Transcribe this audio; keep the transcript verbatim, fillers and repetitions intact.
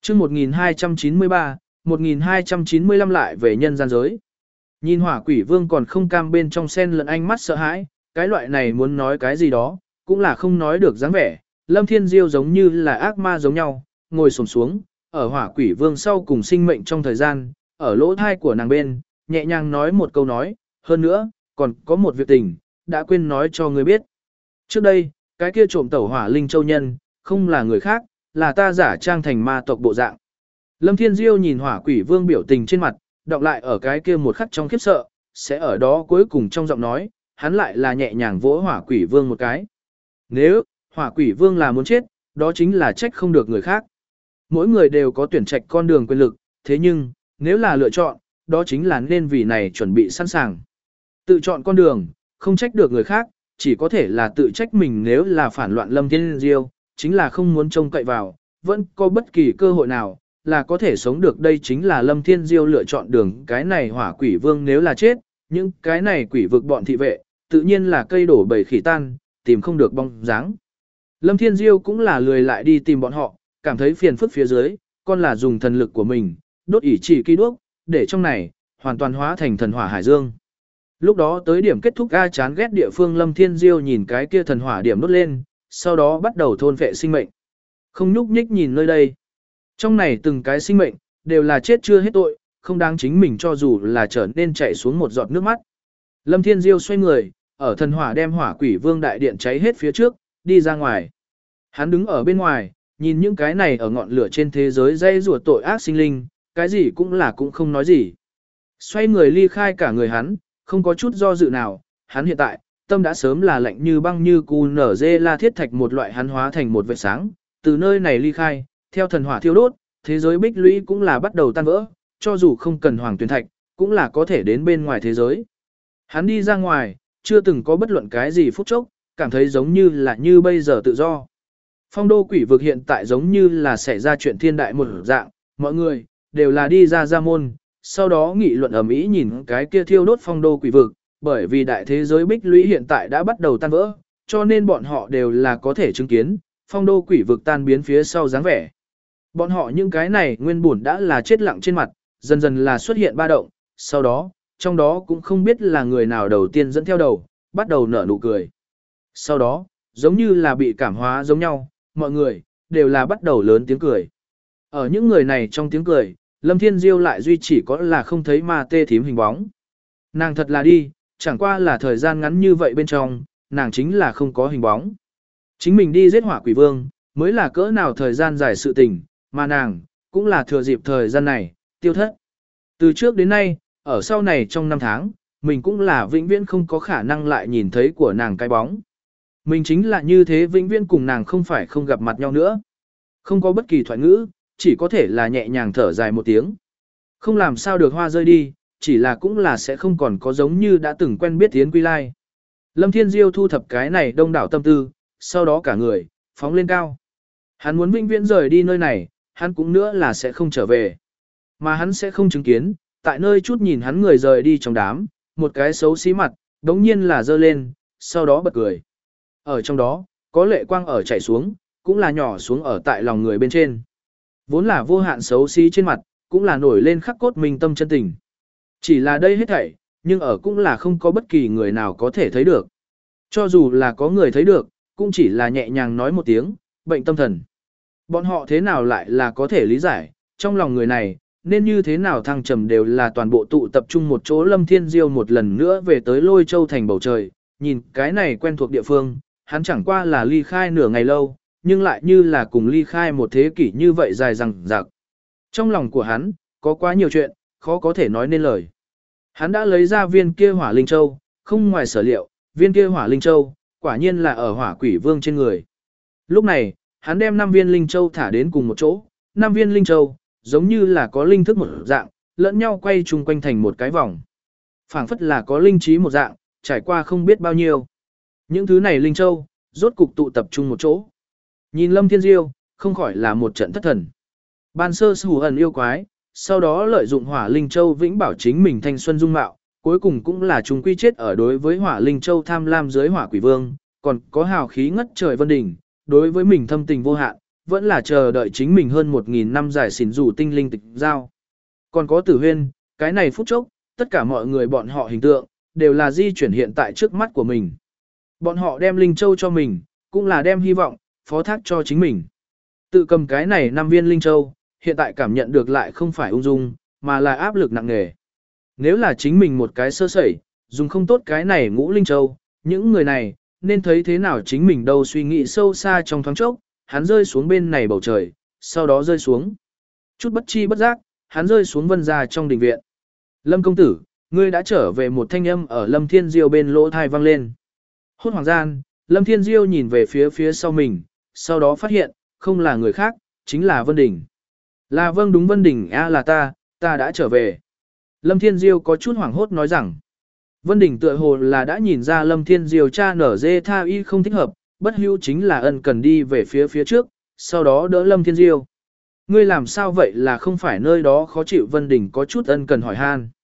chương một nghìn hai trăm chín mươi ba, một nghìn hai trăm chín mươi lăm lại về nhân gian giới. Nhìn hỏa quỷ vương còn không cam bên trong sen lẫn ánh mắt sợ hãi, cái loại này muốn nói cái gì đó, cũng là không nói được dáng vẻ. Lâm Thiên Diêu giống như là ác ma giống nhau, ngồi xổm xuống, ở hỏa quỷ vương sau cùng sinh mệnh trong thời gian, ở lỗ thai của nàng bên, nhẹ nhàng nói một câu nói, hơn nữa, còn có một việc tình, đã quên nói cho ngươi biết. Trước đây, cái kia trộm tẩu hỏa linh châu nhân, không là người khác, là ta giả trang thành ma tộc bộ dạng. Lâm Thiên Diêu nhìn hỏa quỷ vương biểu tình trên mặt, đọc lại ở cái kia một khắc trong khiếp sợ, sẽ ở đó cuối cùng trong giọng nói, hắn lại là nhẹ nhàng vỗ hỏa quỷ vương một cái. Nếu, hỏa quỷ vương là muốn chết, đó chính là trách không được người khác. Mỗi người đều có tuyển trạch con đường quyền lực, thế nhưng, nếu là lựa chọn, đó chính là nên vì này chuẩn bị sẵn sàng. Tự chọn con đường, không trách được người khác, chỉ có thể là tự trách mình nếu là phản loạn Lâm Thiên Diêu, chính là không muốn trông cậy vào, vẫn có bất kỳ cơ hội nào, là có thể sống được. Đây chính là Lâm Thiên Diêu lựa chọn đường. Cái này hỏa quỷ vương nếu là chết, những cái này quỷ vực bọn thị vệ, tự nhiên là cây đổ bầy khỉ tan, tìm không được bóng dáng. Lâm Thiên Diêu cũng là lười lại đi tìm bọn họ, cảm thấy phiền phức phía dưới, còn là dùng thần lực của mình, đốt ỉ chỉ kỳ đuốc, để trong này, hoàn toàn hóa thành thần hỏa hải dương. Lúc đó tới điểm kết thúc ga chán ghét địa phương, Lâm Thiên Diêu nhìn cái kia thần hỏa điểm đốt lên, sau đó bắt đầu thôn phệ sinh mệnh. Không nhúc nhích nhìn nơi đây. Trong này từng cái sinh mệnh, đều là chết chưa hết tội, không đáng chính mình cho dù là trở nên chảy xuống một giọt nước mắt. Lâm Thiên Diêu xoay người, ở thần hỏa đem hỏa quỷ vương đại điện cháy hết phía trước, đi ra ngoài. Hắn đứng ở bên ngoài, nhìn những cái này ở ngọn lửa trên thế giới dây rùa tội ác sinh linh, cái gì cũng là cũng không nói gì. Xoay người ly khai cả người hắn, không có chút do dự nào, hắn hiện tại, tâm đã sớm là lạnh như băng như cù nở dê la thiết thạch một loại, hắn hóa thành một vệt sáng, từ nơi này ly khai, theo thần hỏa thiêu đốt, thế giới bích lũy cũng là bắt đầu tan vỡ, cho dù không cần hoàng tuyển thạch, cũng là có thể đến bên ngoài thế giới. Hắn đi ra ngoài, chưa từng có bất luận cái gì phút chốc, cảm thấy giống như là như bây giờ tự do. Phong đô quỷ vực hiện tại giống như là xảy ra chuyện thiên đại một dạng, mọi người, đều là đi ra ra môn, sau đó nghị luận ầm ĩ nhìn cái kia thiêu đốt phong đô quỷ vực, bởi vì đại thế giới bích lũy hiện tại đã bắt đầu tan vỡ, cho nên bọn họ đều là có thể chứng kiến, phong đô quỷ vực tan biến phía sau dáng vẻ. Bọn họ những cái này nguyên bổn đã là chết lặng trên mặt, dần dần là xuất hiện ba động, sau đó, trong đó cũng không biết là người nào đầu tiên dẫn theo đầu, bắt đầu nở nụ cười. Sau đó, giống như là bị cảm hóa giống nhau, mọi người, đều là bắt đầu lớn tiếng cười. Ở những người này trong tiếng cười, Lâm Thiên Diêu lại duy chỉ có là không thấy ma tê thím hình bóng. Nàng thật là đi, chẳng qua là thời gian ngắn như vậy bên trong, nàng chính là không có hình bóng. Chính mình đi giết hỏa quỷ vương, mới là cỡ nào thời gian dài sự tình, mà nàng, cũng là thừa dịp thời gian này, tiêu thất. Từ trước đến nay, ở sau này trong năm tháng, mình cũng là vĩnh viễn không có khả năng lại nhìn thấy của nàng cái bóng. Mình chính là như thế vĩnh viễn cùng nàng không phải không gặp mặt nhau nữa. Không có bất kỳ thoại ngữ, chỉ có thể là nhẹ nhàng thở dài một tiếng. Không làm sao được hoa rơi đi, chỉ là cũng là sẽ không còn có giống như đã từng quen biết tiến quy lai. Lâm Thiên Diêu thu thập cái này đông đảo tâm tư, sau đó cả người, phóng lên cao. Hắn muốn vĩnh viễn rời đi nơi này, hắn cũng nữa là sẽ không trở về. Mà hắn sẽ không chứng kiến, tại nơi chút nhìn hắn người rời đi trong đám, một cái xấu xí mặt, đống nhiên là dơ lên, sau đó bật cười. Ở trong đó, có lệ quang ở chảy xuống, cũng là nhỏ xuống ở tại lòng người bên trên. Vốn là vô hạn xấu xí trên mặt, cũng là nổi lên khắc cốt minh tâm chân tình. Chỉ là đây hết thảy, nhưng ở cũng là không có bất kỳ người nào có thể thấy được. Cho dù là có người thấy được, cũng chỉ là nhẹ nhàng nói một tiếng, bệnh tâm thần. Bọn họ thế nào lại là có thể lý giải, trong lòng người này, nên như thế nào thăng trầm đều là toàn bộ tụ tập trung một chỗ. Lâm Thiên Diêu một lần nữa về tới Lôi Châu thành bầu trời, nhìn cái này quen thuộc địa phương, hắn chẳng qua là ly khai nửa ngày lâu, nhưng lại như là cùng ly khai một thế kỷ như vậy dài dằng dặc. Trong lòng của hắn, có quá nhiều chuyện, khó có thể nói nên lời. Hắn đã lấy ra viên kia hỏa linh châu, không ngoài sở liệu, viên kia hỏa linh châu, quả nhiên là ở hỏa quỷ vương trên người. Lúc này, hắn đem năm viên linh châu thả đến cùng một chỗ, năm viên linh châu, giống như là có linh thức một dạng, lẫn nhau quay chung quanh thành một cái vòng. Phảng phất là có linh trí một dạng, trải qua không biết bao nhiêu. Những thứ này linh châu, rốt cục tụ tập trung một chỗ. Nhìn Lâm Thiên Diêu, không khỏi là một trận thất thần. Ban sơ hù ẩn yêu quái, sau đó lợi dụng hỏa linh châu vĩnh bảo chính mình thanh xuân dung mạo, cuối cùng cũng là chúng quy chết ở đối với hỏa linh châu tham lam dưới hỏa quỷ vương, còn có hào khí ngất trời vân đỉnh, đối với mình thâm tình vô hạn, vẫn là chờ đợi chính mình hơn một nghìn năm giải xỉn rủ tinh linh tịch giao. Còn có Tử Huyên, cái này phút chốc, tất cả mọi người bọn họ hình tượng, đều là di chuyển hiện tại trước mắt của mình. Bọn họ đem Linh Châu cho mình, cũng là đem hy vọng, phó thác cho chính mình. Tự cầm cái này năm viên Linh Châu, hiện tại cảm nhận được lại không phải ung dung, mà là áp lực nặng nề. Nếu là chính mình một cái sơ sẩy, dùng không tốt cái này ngũ Linh Châu, những người này, nên thấy thế nào chính mình đâu suy nghĩ sâu xa trong thoáng chốc, hắn rơi xuống bên này bầu trời, sau đó rơi xuống. Chút bất chi bất giác, hắn rơi xuống vân ra trong đình viện. Lâm công tử, ngươi đã trở về, một thanh âm ở Lâm Thiên Diêu bên lỗ thai vang lên. Hốt hoàng gian, Lâm Thiên Diêu nhìn về phía phía sau mình, sau đó phát hiện, không là người khác, chính là Vân Đình. Là vâng đúng Vân Đình a là ta, ta đã trở về. Lâm Thiên Diêu có chút hoảng hốt nói rằng. Vân Đình tựa hồ là đã nhìn ra Lâm Thiên Diêu cha nở dê tha y không thích hợp, bất hữu chính là ân cần đi về phía phía trước, sau đó đỡ Lâm Thiên Diêu. Ngươi làm sao vậy, là không phải nơi đó khó chịu? Vân Đình có chút ân cần hỏi han.